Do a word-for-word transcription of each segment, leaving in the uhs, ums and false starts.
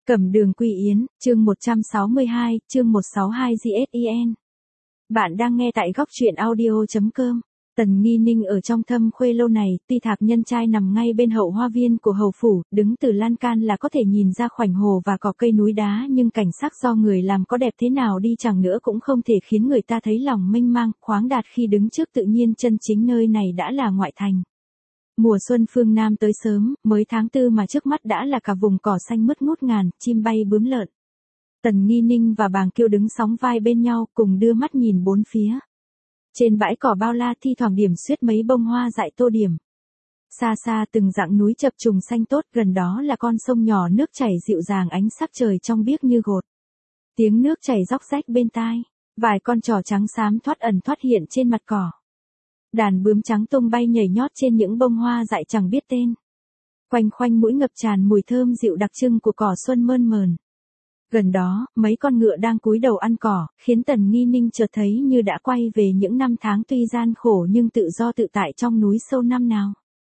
Cẩm Đường Quy Yến, chương một trăm sáu mươi hai, chương một trăm sáu mươi hai giê ét i en. Bạn đang nghe tại góc truyện audio chấm com. Tần Nghi Ninh ở trong Thâm Khuê lâu này, tuy Thạc Nhân Trai nằm ngay bên hậu hoa viên của hầu phủ, đứng từ lan can là có thể nhìn ra khoảnh hồ và cỏ cây núi đá, nhưng cảnh sắc do người làm có đẹp thế nào đi chẳng nữa cũng không thể khiến người ta thấy lòng mênh mang, khoáng đạt khi đứng trước tự nhiên chân chính. Nơi này đã là ngoại thành. Mùa xuân phương Nam tới sớm, mới tháng tư mà trước mắt đã là cả vùng cỏ xanh mướt ngút ngàn, chim bay bướm lượn. Tần Nghi Ninh và Bàng Kiêu đứng sóng vai bên nhau, cùng đưa mắt nhìn bốn phía. Trên bãi cỏ bao la thi thoảng điểm xuyết mấy bông hoa dại tô điểm. Xa xa từng dãy núi chập trùng xanh tốt, gần đó là con sông nhỏ nước chảy dịu dàng, ánh sắc trời trong biếc như gột. Tiếng nước chảy róc rách bên tai, vài con trỏ trắng xám thoát ẩn thoát hiện trên mặt cỏ. Đàn bướm trắng tung bay nhảy nhót trên những bông hoa dại chẳng biết tên. Quanh khoanh mũi ngập tràn mùi thơm dịu đặc trưng của cỏ xuân mơn mờn. Gần đó, mấy con ngựa đang cúi đầu ăn cỏ, khiến Tần Nghi Ninh chợt thấy như đã quay về những năm tháng tuy gian khổ nhưng tự do tự tại trong núi sâu năm nào.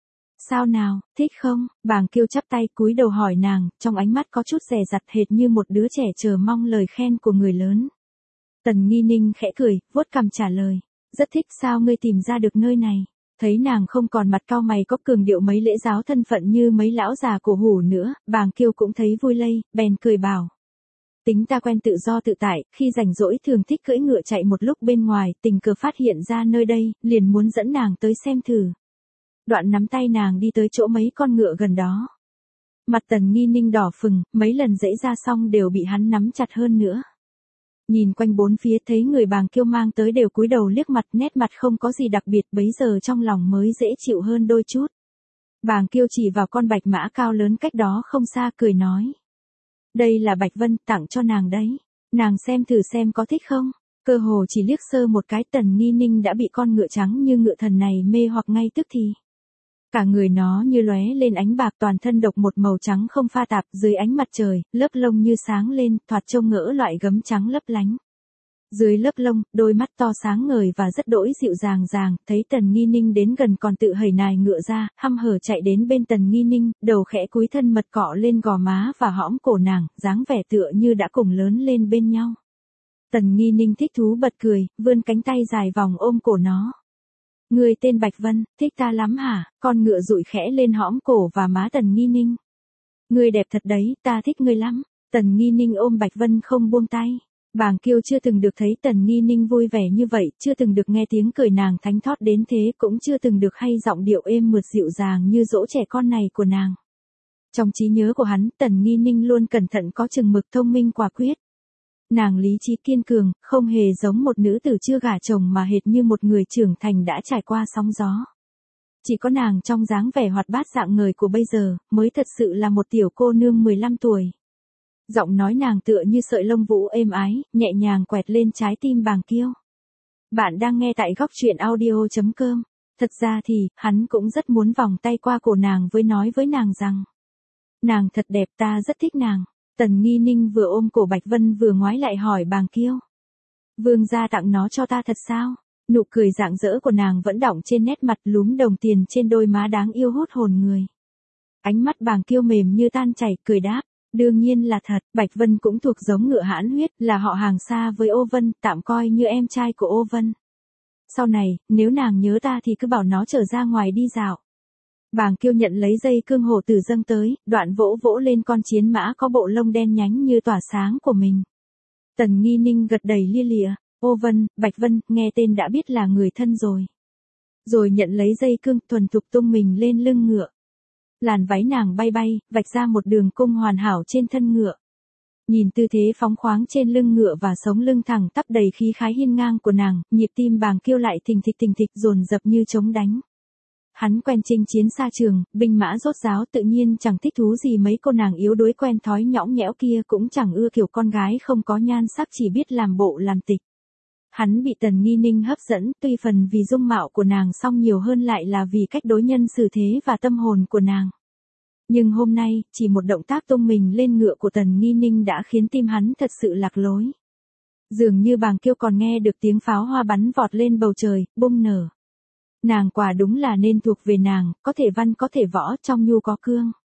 Sao nào, thích không? Bàng Kiêu chắp tay cúi đầu hỏi nàng, trong ánh mắt có chút dè dặt hệt như một đứa trẻ chờ mong lời khen của người lớn. Tần Nghi Ninh khẽ cười, vuốt cằm trả lời. Rất thích. Sao ngươi tìm ra được nơi này? Thấy nàng không còn mặt cau mày có cường điệu mấy lễ giáo thân phận như mấy lão già cổ hủ nữa, Bàng Kiêu cũng thấy vui lây, bèn cười bảo. Tính ta quen tự do tự tại, khi rảnh rỗi thường thích cưỡi ngựa chạy một lúc bên ngoài, tình cờ phát hiện ra nơi đây, liền muốn dẫn nàng tới xem thử. Đoạn nắm tay nàng đi tới chỗ mấy con ngựa gần đó. Mặt Tần Nghi Ninh đỏ phừng, mấy lần dãy ra xong đều bị hắn nắm chặt hơn nữa. Nhìn quanh bốn phía thấy người Bàng Kiêu mang tới đều cúi đầu liếc mặt, nét mặt không có gì đặc biệt, bấy giờ trong lòng mới dễ chịu hơn đôi chút. Bàng Kiêu chỉ vào con bạch mã cao lớn cách đó không xa, cười nói. Đây là Bạch Vân, tặng cho nàng đấy. Nàng xem thử xem có thích không? Cơ hồ chỉ liếc sơ một cái, Tần Nghi Ninh đã bị con ngựa trắng như ngựa thần này mê hoặc ngay tức thì. Cả người nó như lóe lên ánh bạc, toàn thân độc một màu trắng không pha tạp, dưới ánh mặt trời, lớp lông như sáng lên, thoạt trông ngỡ loại gấm trắng lấp lánh. Dưới lớp lông, đôi mắt to sáng ngời và rất đỗi dịu dàng dàng, thấy Tần Nghi Ninh đến gần còn tự hẩy nài ngựa ra, hăm hở chạy đến bên Tần Nghi Ninh, đầu khẽ cúi thân mật cọ lên gò má và hõm cổ nàng, dáng vẻ tựa như đã cùng lớn lên bên nhau. Tần Nghi Ninh thích thú bật cười, vươn cánh tay dài vòng ôm cổ nó. Người tên Bạch Vân, thích ta lắm hả? Con ngựa dụi khẽ lên hõm cổ và má Tần Nghi Ninh. Người đẹp thật đấy, ta thích người lắm. Tần Nghi Ninh ôm Bạch Vân không buông tay. Bàng Kiêu chưa từng được thấy Tần Nghi Ninh vui vẻ như vậy, chưa từng được nghe tiếng cười nàng thánh thót đến thế, cũng chưa từng được hay giọng điệu êm mượt dịu dàng như dỗ trẻ con này của nàng. Trong trí nhớ của hắn, Tần Nghi Ninh luôn cẩn thận có chừng mực, thông minh quả quyết. Nàng lý trí kiên cường, không hề giống một nữ tử chưa gả chồng mà hệt như một người trưởng thành đã trải qua sóng gió. Chỉ có nàng trong dáng vẻ hoạt bát rạng ngời của bây giờ, mới thật sự là một tiểu cô nương mười lăm tuổi. Giọng nói nàng tựa như sợi lông vũ êm ái, nhẹ nhàng quẹt lên trái tim Bàng Kiêu. Bạn đang nghe tại góc truyện audio chấm com. Thật ra thì, hắn cũng rất muốn vòng tay qua cổ nàng với nói với nàng rằng. Nàng thật đẹp, ta rất thích nàng. Tần Nghi Ninh vừa ôm cổ Bạch Vân vừa ngoái lại hỏi Bàng Kiêu. Vương gia tặng nó cho ta thật sao? Nụ cười rạng rỡ của nàng vẫn đọng trên nét mặt, lúm đồng tiền trên đôi má đáng yêu hút hồn người. Ánh mắt Bàng Kiêu mềm như tan chảy, cười đáp. Đương nhiên là thật, Bạch Vân cũng thuộc giống ngựa hãn huyết, là họ hàng xa với Ô Vân, tạm coi như em trai của Ô Vân. Sau này, nếu nàng nhớ ta thì cứ bảo nó trở ra ngoài đi dạo. Bàng Kiêu nhận lấy dây cương hổ tử dâng tới, đoạn vỗ vỗ lên con chiến mã có bộ lông đen nhánh như tỏa sáng của mình. Tần Nghi Ninh gật đầy lia lịa, Ô Vân, Bạch Vân, nghe tên đã biết là người thân rồi. Rồi nhận lấy dây cương, thuần thục tung mình lên lưng ngựa. Làn váy nàng bay bay, vạch ra một đường cung hoàn hảo trên thân ngựa. Nhìn tư thế phóng khoáng trên lưng ngựa và sống lưng thẳng tắp đầy khí khái hiên ngang của nàng, nhịp tim Bàng Kiêu lại thình thịch thình thịch dồn dập như trống đánh. Hắn quen chinh chiến xa trường, binh mã rốt ráo, tự nhiên chẳng thích thú gì mấy cô nàng yếu đuối quen thói nhõng nhẽo kia, cũng chẳng ưa kiểu con gái không có nhan sắc chỉ biết làm bộ làm tịch. Hắn bị Tần Nghi Ninh hấp dẫn, tuy phần vì dung mạo của nàng song nhiều hơn lại là vì cách đối nhân xử thế và tâm hồn của nàng. Nhưng hôm nay, chỉ một động tác tung mình lên ngựa của Tần Nghi Ninh đã khiến tim hắn thật sự lạc lối. Dường như Bàng Kiêu còn nghe được tiếng pháo hoa bắn vọt lên bầu trời, bung nở. Nàng quả đúng là nên thuộc về nàng, có thể văn có thể võ, trong nhu có cương.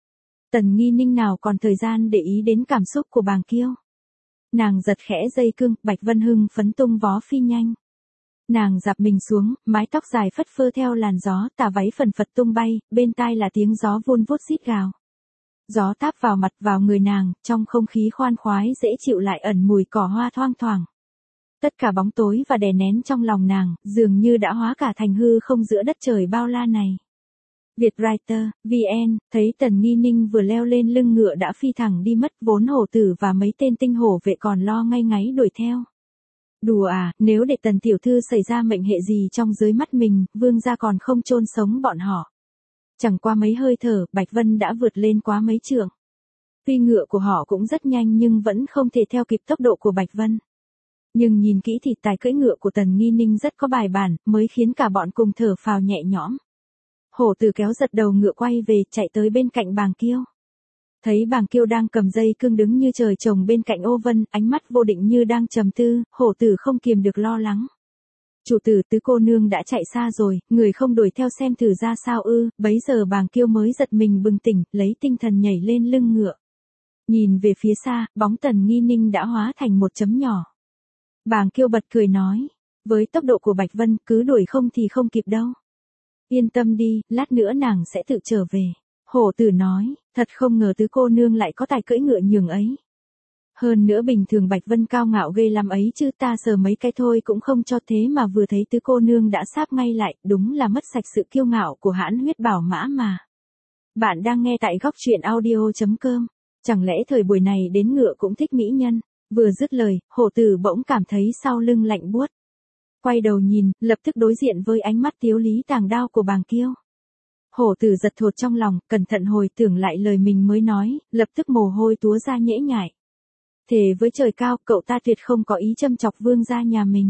Tần Nghi Ninh nào còn thời gian để ý đến cảm xúc của Bàng Kiêu. Nàng giật khẽ dây cương, Bạch Vân hưng phấn tung vó phi nhanh. Nàng dạp mình xuống, mái tóc dài phất phơ theo làn gió, tà váy phần phật tung bay, bên tai là tiếng gió vun vút rít gào. Gió táp vào mặt vào người nàng, trong không khí khoan khoái dễ chịu lại ẩn mùi cỏ hoa thoang thoảng. Tất cả bóng tối và đè nén trong lòng nàng, dường như đã hóa cả thành hư không giữa đất trời bao la này. Vietwriter, vê en, thấy Tần Nghi Ninh vừa leo lên lưng ngựa đã phi thẳng đi mất, vốn hổ tử và mấy tên tinh hổ vệ còn lo ngay ngáy đuổi theo. Đùa à, nếu để Tần tiểu thư xảy ra mệnh hệ gì trong dưới mắt mình, vương gia còn không chôn sống bọn họ. Chẳng qua mấy hơi thở, Bạch Vân đã vượt lên quá mấy trượng. Tuy ngựa của họ cũng rất nhanh nhưng vẫn không thể theo kịp tốc độ của Bạch Vân. Nhưng nhìn kỹ thì tài cưỡi ngựa của Tần Nghi Ninh rất có bài bản, mới khiến cả bọn cùng thở phào nhẹ nhõm. Hổ tử kéo giật đầu ngựa quay về, chạy tới bên cạnh Bàng Kiêu. Thấy Bàng Kiêu đang cầm dây cương đứng như trời trồng bên cạnh ô vân, ánh mắt vô định như đang trầm tư, hổ tử không kiềm được lo lắng. Chủ tử, tứ cô nương đã chạy xa rồi, người không đuổi theo xem thử ra sao ư? Bấy giờ Bàng Kiêu mới giật mình bừng tỉnh, lấy tinh thần nhảy lên lưng ngựa. Nhìn về phía xa, bóng Tần Nghi Ninh đã hóa thành một chấm nhỏ. Bàng Kiêu bật cười nói, với tốc độ của Bạch Vân, cứ đuổi không thì không kịp đâu. Yên tâm đi, lát nữa nàng sẽ tự trở về. Hổ tử nói, thật không ngờ tứ cô nương lại có tài cưỡi ngựa nhường ấy. Hơn nữa bình thường Bạch Vân cao ngạo ghê lắm ấy chứ, ta sờ mấy cái thôi cũng không cho, thế mà vừa thấy tứ cô nương đã sáp ngay lại, đúng là mất sạch sự kiêu ngạo của hãn huyết bảo mã mà. Bạn đang nghe tại góc truyện audio chấm com. Chẳng lẽ thời buổi này đến ngựa cũng thích mỹ nhân? Vừa dứt lời, hổ tử bỗng cảm thấy sau lưng lạnh buốt. Quay đầu nhìn, lập tức đối diện với ánh mắt tiếu lý tàng đao của Bàng Kiêu. Hổ tử giật thột trong lòng, cẩn thận hồi tưởng lại lời mình mới nói, lập tức mồ hôi túa ra nhễ nhại. Thề với trời cao, cậu ta tuyệt không có ý châm chọc vương gia nhà mình.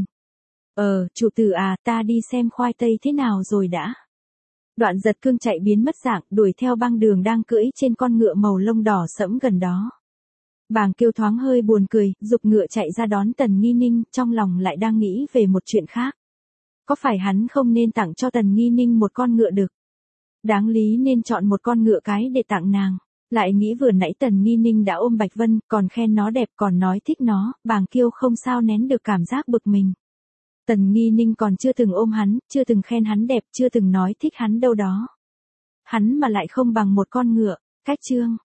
Ờ, chủ tử à, ta đi xem khoai tây thế nào rồi đã. Đoạn giật cương chạy biến mất dạng, đuổi theo băng đường đang cưỡi trên con ngựa màu lông đỏ sẫm gần đó. Bàng Kiêu thoáng hơi buồn cười, giục ngựa chạy ra đón Tần Nghi Ninh, trong lòng lại đang nghĩ về một chuyện khác. Có phải hắn không nên tặng cho Tần Nghi Ninh một con ngựa được? Đáng lý nên chọn một con ngựa cái để tặng nàng. Lại nghĩ vừa nãy Tần Nghi Ninh đã ôm Bạch Vân, còn khen nó đẹp còn nói thích nó, Bàng Kiêu không sao nén được cảm giác bực mình. Tần Nghi Ninh còn chưa từng ôm hắn, chưa từng khen hắn đẹp, chưa từng nói thích hắn đâu đó. Hắn mà lại không bằng một con ngựa. Cách chương